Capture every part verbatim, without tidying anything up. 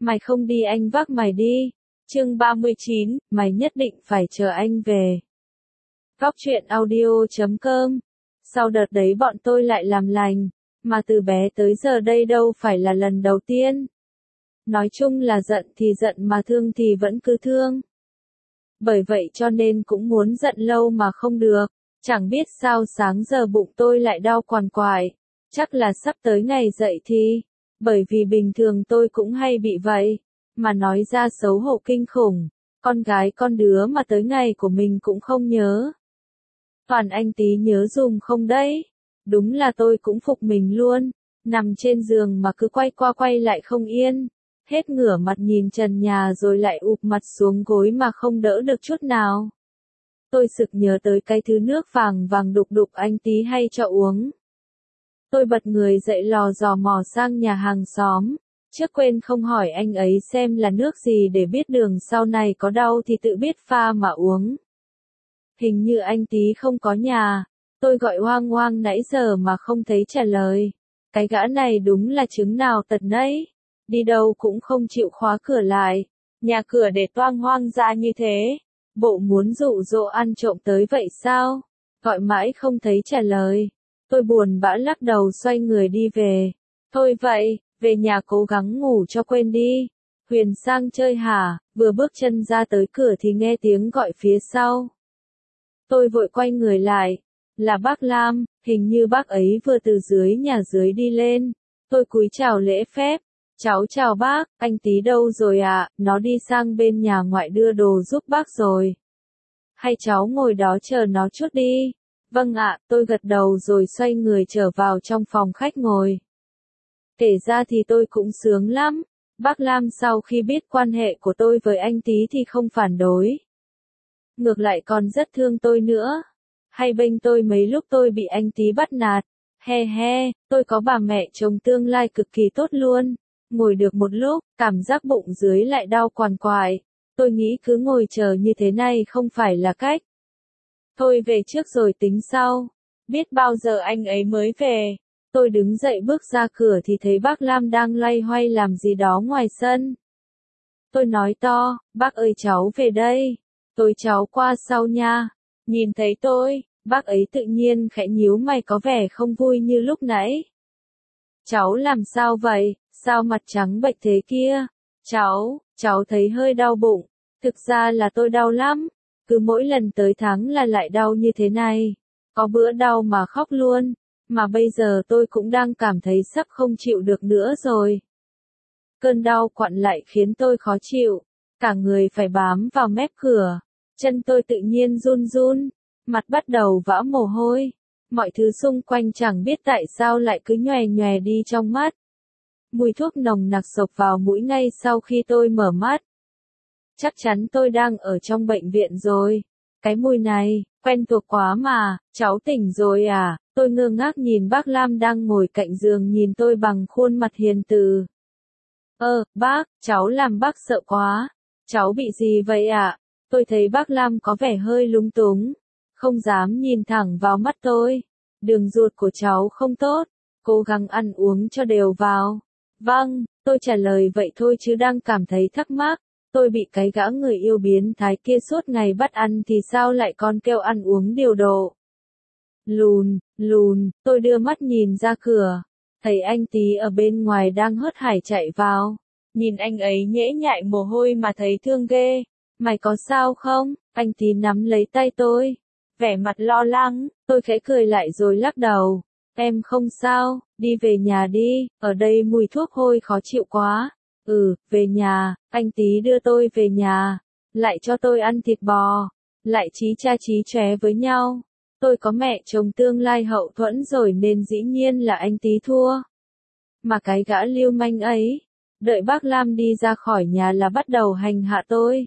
Mày không đi anh vác mày đi. Chương ba mươi chín, mày nhất định phải chờ anh về. Góc truyện audio chấm com. Sau đợt đấy bọn tôi lại làm lành, mà từ bé tới giờ đây đâu phải là lần đầu tiên. Nói chung là giận thì giận mà thương thì vẫn cứ thương. Bởi vậy cho nên cũng muốn giận lâu mà không được. Chẳng biết sao sáng giờ bụng tôi lại đau quằn quại. Chắc là sắp tới ngày dậy thì. Bởi vì bình thường tôi cũng hay bị vậy. Mà nói ra xấu hổ kinh khủng. Con gái con đứa mà tới ngày của mình cũng không nhớ. Toàn anh tí nhớ dùm không đấy. Đúng là tôi cũng phục mình luôn. Nằm trên giường mà cứ quay qua quay lại không yên. Hết ngửa mặt nhìn trần nhà rồi lại ụp mặt xuống gối mà không đỡ được chút nào. Tôi sực nhớ tới cái thứ nước vàng vàng đục đục anh tí hay cho uống. Tôi bật người dậy lò dò mò sang nhà hàng xóm. Trước quên không hỏi anh ấy xem là nước gì để biết đường sau này có đau thì tự biết pha mà uống. Hình như anh tí không có nhà. Tôi gọi hoang hoang nãy giờ mà không thấy trả lời. Cái gã này đúng là trứng nào tật nấy. Đi đâu cũng không chịu khóa cửa lại. Nhà cửa để toang hoang ra như thế. Bộ muốn dụ dỗ ăn trộm tới vậy sao? Gọi mãi không thấy trả lời. Tôi buồn bã lắc đầu xoay người đi về. Thôi vậy, về nhà cố gắng ngủ cho quên đi. Huyền sang chơi hả? Vừa bước chân ra tới cửa thì nghe tiếng gọi phía sau. Tôi vội quay người lại. Là bác Lam, hình như bác ấy vừa từ dưới nhà dưới đi lên. Tôi cúi chào lễ phép. Cháu chào bác, anh tí đâu rồi ạ? À? Nó đi sang bên nhà ngoại đưa đồ giúp bác rồi. Hay cháu ngồi đó chờ nó chút đi. Vâng ạ, tôi gật đầu rồi xoay người trở vào trong phòng khách ngồi. Kể ra thì tôi cũng sướng lắm. Bác Lam sau khi biết quan hệ của tôi với anh tí thì không phản đối. Ngược lại còn rất thương tôi nữa. Hay bênh tôi mấy lúc tôi bị anh tí bắt nạt. He he, tôi có bà mẹ chồng tương lai cực kỳ tốt luôn. Ngồi được một lúc, cảm giác bụng dưới lại đau quằn quại. Tôi nghĩ cứ ngồi chờ như thế này không phải là cách. Thôi về trước rồi tính sau. Biết bao giờ anh ấy mới về. Tôi đứng dậy bước ra cửa thì thấy bác Lam đang loay hoay làm gì đó ngoài sân. Tôi nói to, bác ơi cháu về đây. Tôi cháu qua sau nha. Nhìn thấy tôi, bác ấy tự nhiên khẽ nhíu mày có vẻ không vui như lúc nãy. Cháu làm sao vậy? Sao mặt trắng bệch thế kia? Cháu, cháu thấy hơi đau bụng. Thực ra là tôi đau lắm. Cứ mỗi lần tới tháng là lại đau như thế này. Có bữa đau mà khóc luôn. Mà bây giờ tôi cũng đang cảm thấy sắp không chịu được nữa rồi. Cơn đau quặn lại khiến tôi khó chịu. Cả người phải bám vào mép cửa. Chân tôi tự nhiên run run. Mặt bắt đầu vã mồ hôi. Mọi thứ xung quanh chẳng biết tại sao lại cứ nhòe nhòe đi trong mắt. Mùi thuốc nồng nặc xộc vào mũi ngay sau khi tôi mở mắt. Chắc chắn tôi đang ở trong bệnh viện rồi. Cái mùi này, quen thuộc quá mà, cháu tỉnh rồi à? Tôi ngơ ngác nhìn bác Lam đang ngồi cạnh giường nhìn tôi bằng khuôn mặt hiền từ. Ơ, bác, cháu làm bác sợ quá. Cháu bị gì vậy ạ? Tôi thấy bác Lam có vẻ hơi lúng túng. Không dám nhìn thẳng vào mắt tôi. Đường ruột của cháu không tốt. Cố gắng ăn uống cho đều vào. Vâng, tôi trả lời vậy thôi chứ đang cảm thấy thắc mắc. Tôi bị cái gã người yêu biến thái kia suốt ngày bắt ăn thì sao lại còn kêu ăn uống điều độ. Lùn, lùn, tôi đưa mắt nhìn ra cửa. Thấy anh tí ở bên ngoài đang hớt hải chạy vào. Nhìn anh ấy nhễ nhại mồ hôi mà thấy thương ghê. Mày có sao không? Anh tí nắm lấy tay tôi. Vẻ mặt lo lắng, tôi khẽ cười lại rồi lắc đầu. Em không sao, đi về nhà đi, ở đây mùi thuốc hôi khó chịu quá. Ừ, về nhà, anh tí đưa tôi về nhà. Lại cho tôi ăn thịt bò. Lại chí cha chí chóe với nhau. Tôi có mẹ chồng tương lai hậu thuẫn rồi nên dĩ nhiên là anh tí thua. Mà cái gã lưu manh ấy, đợi bác Lam đi ra khỏi nhà là bắt đầu hành hạ tôi.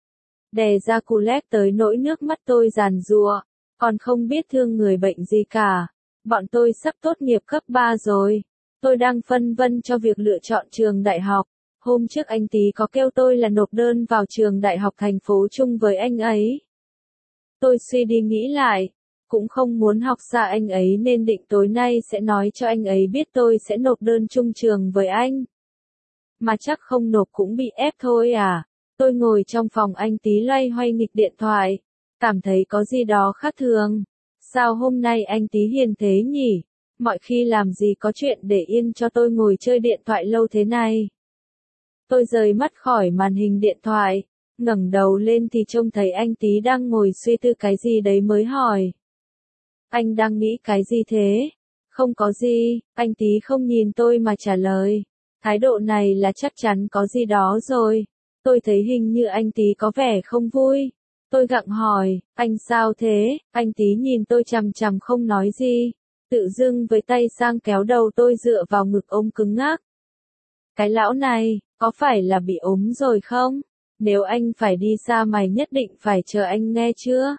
Đè ra cù lét tới nỗi nước mắt tôi giàn giụa, còn không biết thương người bệnh gì cả. Bọn tôi sắp tốt nghiệp cấp ba rồi. Tôi đang phân vân cho việc lựa chọn trường đại học. Hôm trước anh tí có kêu tôi là nộp đơn vào trường đại học thành phố chung với anh ấy. Tôi suy đi nghĩ lại, cũng không muốn học xa anh ấy nên định tối nay sẽ nói cho anh ấy biết tôi sẽ nộp đơn chung trường với anh. mà chắc không nộp cũng bị ép thôi à. Tôi ngồi trong phòng anh tí loay hoay nghịch điện thoại, cảm thấy có gì đó khác thường. Sao hôm nay anh tí hiền thế nhỉ? Mọi khi làm gì có chuyện để yên cho tôi ngồi chơi điện thoại lâu thế này. Tôi rời mắt khỏi màn hình điện thoại, ngẩng đầu lên thì trông thấy anh tí đang ngồi suy tư cái gì đấy mới hỏi. Anh đang nghĩ cái gì thế? Không có gì, anh tí không nhìn tôi mà trả lời. Thái độ này là chắc chắn có gì đó rồi. Tôi thấy hình như anh tí có vẻ không vui. Tôi gặng hỏi, anh sao thế? Anh tí nhìn tôi chằm chằm không nói gì. Tự dưng với tay sang kéo đầu tôi dựa vào ngực ôm cứng ngắc. Cái lão này, có phải là bị ốm rồi không? Nếu anh phải đi xa mày nhất định phải chờ anh nghe chưa?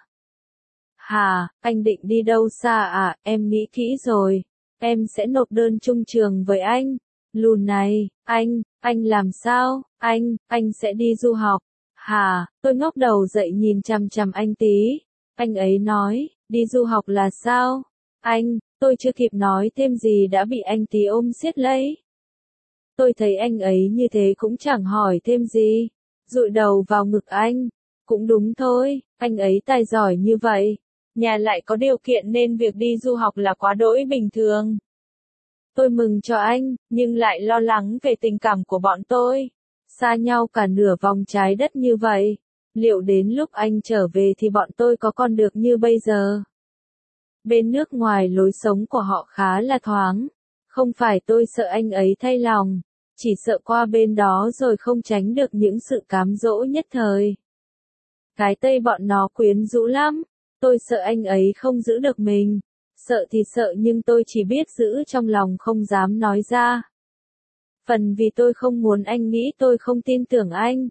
Hà, anh định đi đâu xa à? Em nghĩ kỹ rồi. Em sẽ nộp đơn chung trường với anh. Lùn này, anh, anh làm sao? Anh, anh sẽ đi du học. Hà, tôi ngóc đầu dậy nhìn chằm chằm anh tí. Anh ấy nói, đi du học là sao? Anh, tôi chưa kịp nói thêm gì đã bị anh tí ôm siết lấy. Tôi thấy anh ấy như thế cũng chẳng hỏi thêm gì. Dụi đầu vào ngực anh. Cũng đúng thôi, anh ấy tài giỏi như vậy. Nhà lại có điều kiện nên việc đi du học là quá đỗi bình thường. Tôi mừng cho anh, nhưng lại lo lắng về tình cảm của bọn tôi. Xa nhau cả nửa vòng trái đất như vậy. Liệu đến lúc anh trở về thì bọn tôi có còn được như bây giờ? Bên nước ngoài lối sống của họ khá là thoáng. Không phải tôi sợ anh ấy thay lòng, chỉ sợ qua bên đó rồi không tránh được những sự cám dỗ nhất thời. Cái Tây bọn nó quyến rũ lắm. Tôi sợ anh ấy không giữ được mình. Sợ thì sợ nhưng tôi chỉ biết giữ trong lòng không dám nói ra. Phần vì tôi không muốn anh nghĩ tôi không tin tưởng anh.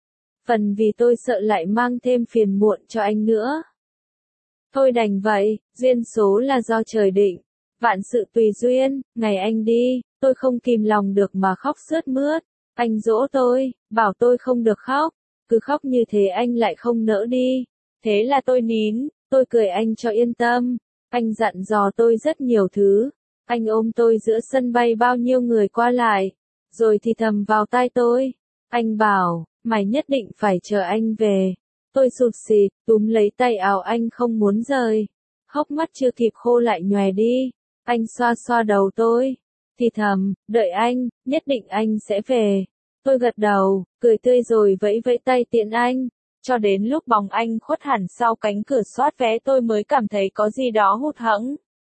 Phần vì tôi sợ lại mang thêm phiền muộn cho anh nữa. Thôi đành vậy, duyên số là do trời định. Vạn sự tùy duyên, ngày anh đi, tôi không kìm lòng được mà khóc sướt mướt. Anh dỗ tôi, bảo tôi không được khóc. Cứ khóc như thế anh lại không nỡ đi. Thế là tôi nín, tôi cười anh cho yên tâm. Anh dặn dò tôi rất nhiều thứ. Anh ôm tôi giữa sân bay bao nhiêu người qua lại. Rồi thì thầm vào tai tôi. Anh bảo, mày nhất định phải chờ anh về. Tôi sụt sịt, túm lấy tay áo anh không muốn rời. Hốc mắt chưa kịp khô lại nhòe đi. Anh xoa xoa đầu tôi. Thì thầm, đợi anh, nhất định anh sẽ về. Tôi gật đầu, cười tươi rồi vẫy vẫy tay tiễn anh. Cho đến lúc bóng anh khuất hẳn sau cánh cửa soát vé tôi mới cảm thấy có gì đó hụt hẫng.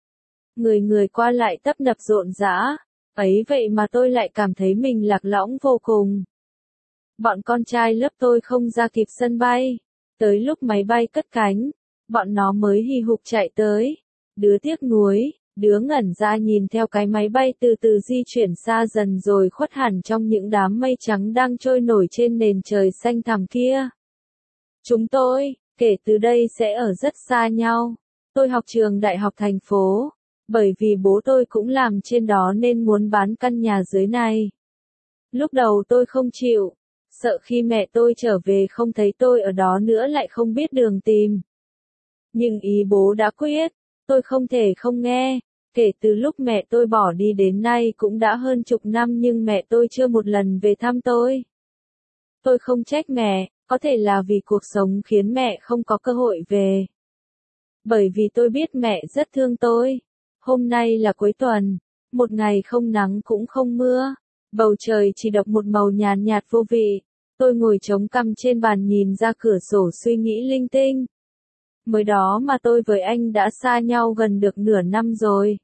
Người người qua lại tấp nập rộn rã. Ấy vậy mà tôi lại cảm thấy mình lạc lõng vô cùng. Bọn con trai lớp tôi không ra kịp sân bay. Tới lúc máy bay cất cánh, bọn nó mới hì hục chạy tới. Đứa tiếc nuối, đứa ngẩn ra nhìn theo cái máy bay từ từ di chuyển xa dần rồi khuất hẳn trong những đám mây trắng đang trôi nổi trên nền trời xanh thẳm kia. Chúng tôi, kể từ đây sẽ ở rất xa nhau. Tôi học trường đại học thành phố, bởi vì bố tôi cũng làm trên đó nên muốn bán căn nhà dưới này. Lúc đầu tôi không chịu, sợ khi mẹ tôi trở về không thấy tôi ở đó nữa lại không biết đường tìm. Nhưng ý bố đã quyết, tôi không thể không nghe. Kể từ lúc mẹ tôi bỏ đi đến nay cũng đã hơn chục năm nhưng mẹ tôi chưa một lần về thăm tôi. Tôi không trách mẹ, có thể là vì cuộc sống khiến mẹ không có cơ hội về. Bởi vì tôi biết mẹ rất thương tôi. Hôm nay là cuối tuần, một ngày không nắng cũng không mưa, bầu trời chỉ độc một màu nhàn nhạt vô vị. Tôi ngồi chống cằm trên bàn nhìn ra cửa sổ suy nghĩ linh tinh. Mới đó mà tôi với anh đã xa nhau gần được nửa năm rồi.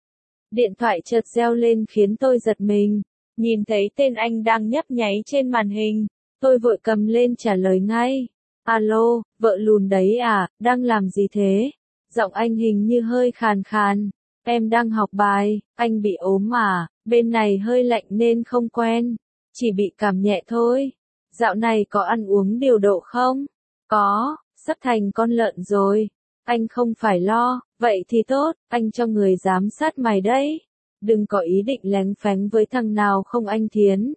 Điện thoại chợt reo lên khiến tôi giật mình. Nhìn thấy tên anh đang nhấp nháy trên màn hình, tôi vội cầm lên trả lời ngay. Alo, vợ lùn đấy à, đang làm gì thế? Giọng anh hình như hơi khàn khàn. Em đang học bài, anh bị ốm à, bên này hơi lạnh nên không quen. Chỉ bị cảm nhẹ thôi. Dạo này có ăn uống điều độ không? Có, sắp thành con lợn rồi. Anh không phải lo, vậy thì tốt, anh cho người giám sát mày đấy. Đừng có ý định lén phén với thằng nào không anh Thiến.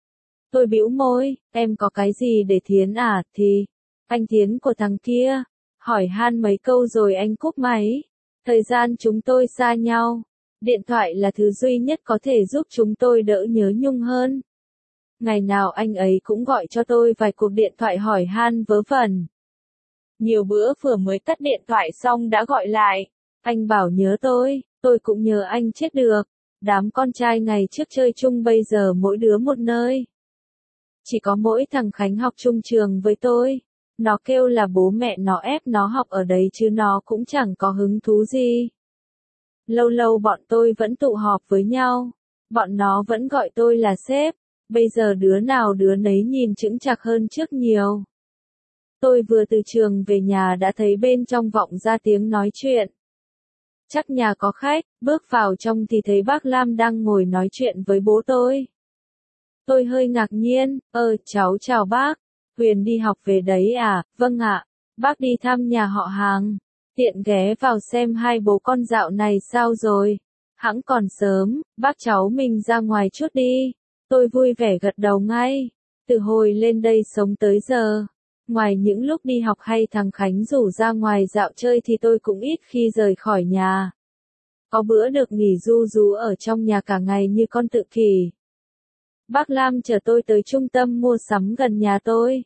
Tôi bĩu môi, em có cái gì để Thiến à, thì, anh Thiến của thằng kia. Hỏi han mấy câu rồi anh cúp máy. Thời gian chúng tôi xa nhau. Điện thoại là thứ duy nhất có thể giúp chúng tôi đỡ nhớ nhung hơn. Ngày nào anh ấy cũng gọi cho tôi vài cuộc điện thoại hỏi han vớ vẩn. Nhiều bữa vừa mới tắt điện thoại xong đã gọi lại. Anh bảo nhớ tôi, tôi cũng nhớ anh chết được. Đám con trai ngày trước chơi chung bây giờ mỗi đứa một nơi. Chỉ có mỗi thằng Khánh học chung trường với tôi. Nó kêu là bố mẹ nó ép nó học ở đấy chứ nó cũng chẳng có hứng thú gì. Lâu lâu bọn tôi vẫn tụ họp với nhau. Bọn nó vẫn gọi tôi là sếp. Bây giờ đứa nào đứa nấy nhìn chững chạc hơn trước nhiều. Tôi vừa từ trường về nhà đã thấy bên trong vọng ra tiếng nói chuyện. Chắc nhà có khách, bước vào trong thì thấy bác Lam đang ngồi nói chuyện với bố tôi. Tôi hơi ngạc nhiên, ơ cháu chào bác, Huyền đi học về đấy à, vâng ạ, bác đi thăm nhà họ hàng, tiện ghé vào xem hai bố con dạo này sao rồi, hẵng còn sớm, bác cháu mình ra ngoài chút đi, tôi vui vẻ gật đầu ngay, từ hồi lên đây sống tới giờ. Ngoài những lúc đi học hay thằng Khánh rủ ra ngoài dạo chơi thì tôi cũng ít khi rời khỏi nhà. Có bữa được nghỉ ru rú ở trong nhà cả ngày như con tự kỷ. Bác Lam chở tôi tới trung tâm mua sắm gần nhà tôi.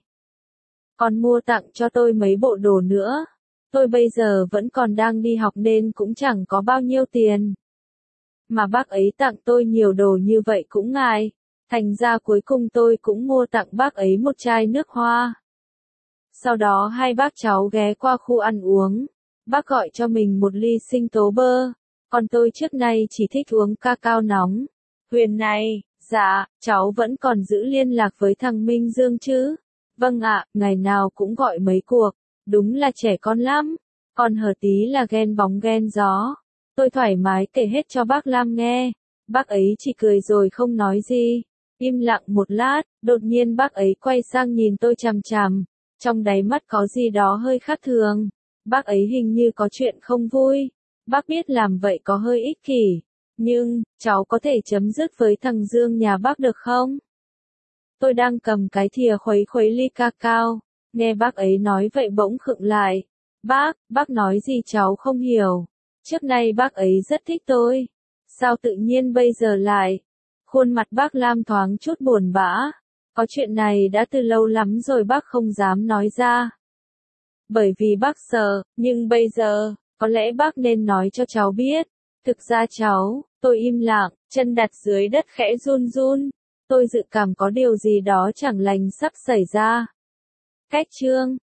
Còn mua tặng cho tôi mấy bộ đồ nữa. Tôi bây giờ vẫn còn đang đi học nên cũng chẳng có bao nhiêu tiền. Mà bác ấy tặng tôi nhiều đồ như vậy cũng ngại. Thành ra cuối cùng tôi cũng mua tặng bác ấy một chai nước hoa. Sau đó hai bác cháu ghé qua khu ăn uống. Bác gọi cho mình một ly sinh tố bơ. Còn tôi trước nay chỉ thích uống cacao nóng. Huyền này, dạ, cháu vẫn còn giữ liên lạc với thằng Minh Dương chứ? Vâng ạ, ngày nào cũng gọi mấy cuộc. Đúng là trẻ con lắm. Còn hở tí là ghen bóng ghen gió. Tôi thoải mái kể hết cho bác Lam nghe. Bác ấy chỉ cười rồi không nói gì. Im lặng một lát, đột nhiên bác ấy quay sang nhìn tôi chằm chằm. Trong đáy mắt có gì đó hơi khác thường. Bác ấy hình như có chuyện không vui. Bác biết làm vậy có hơi ích kỷ. Nhưng, cháu có thể chấm dứt với thằng Dương nhà bác được không? Tôi đang cầm cái thìa khuấy khuấy ly cacao. Nghe bác ấy nói vậy bỗng khựng lại. Bác, bác nói gì cháu không hiểu. Trước nay bác ấy rất thích tôi. Sao tự nhiên bây giờ lại? Khuôn mặt bác Lam thoáng chút buồn bã. Có chuyện này đã từ lâu lắm rồi bác không dám nói ra. Bởi vì bác sợ, nhưng bây giờ, có lẽ bác nên nói cho cháu biết. Thực ra cháu, tôi im lặng, chân đặt dưới đất khẽ run run. Tôi dự cảm có điều gì đó chẳng lành sắp xảy ra. Cách chương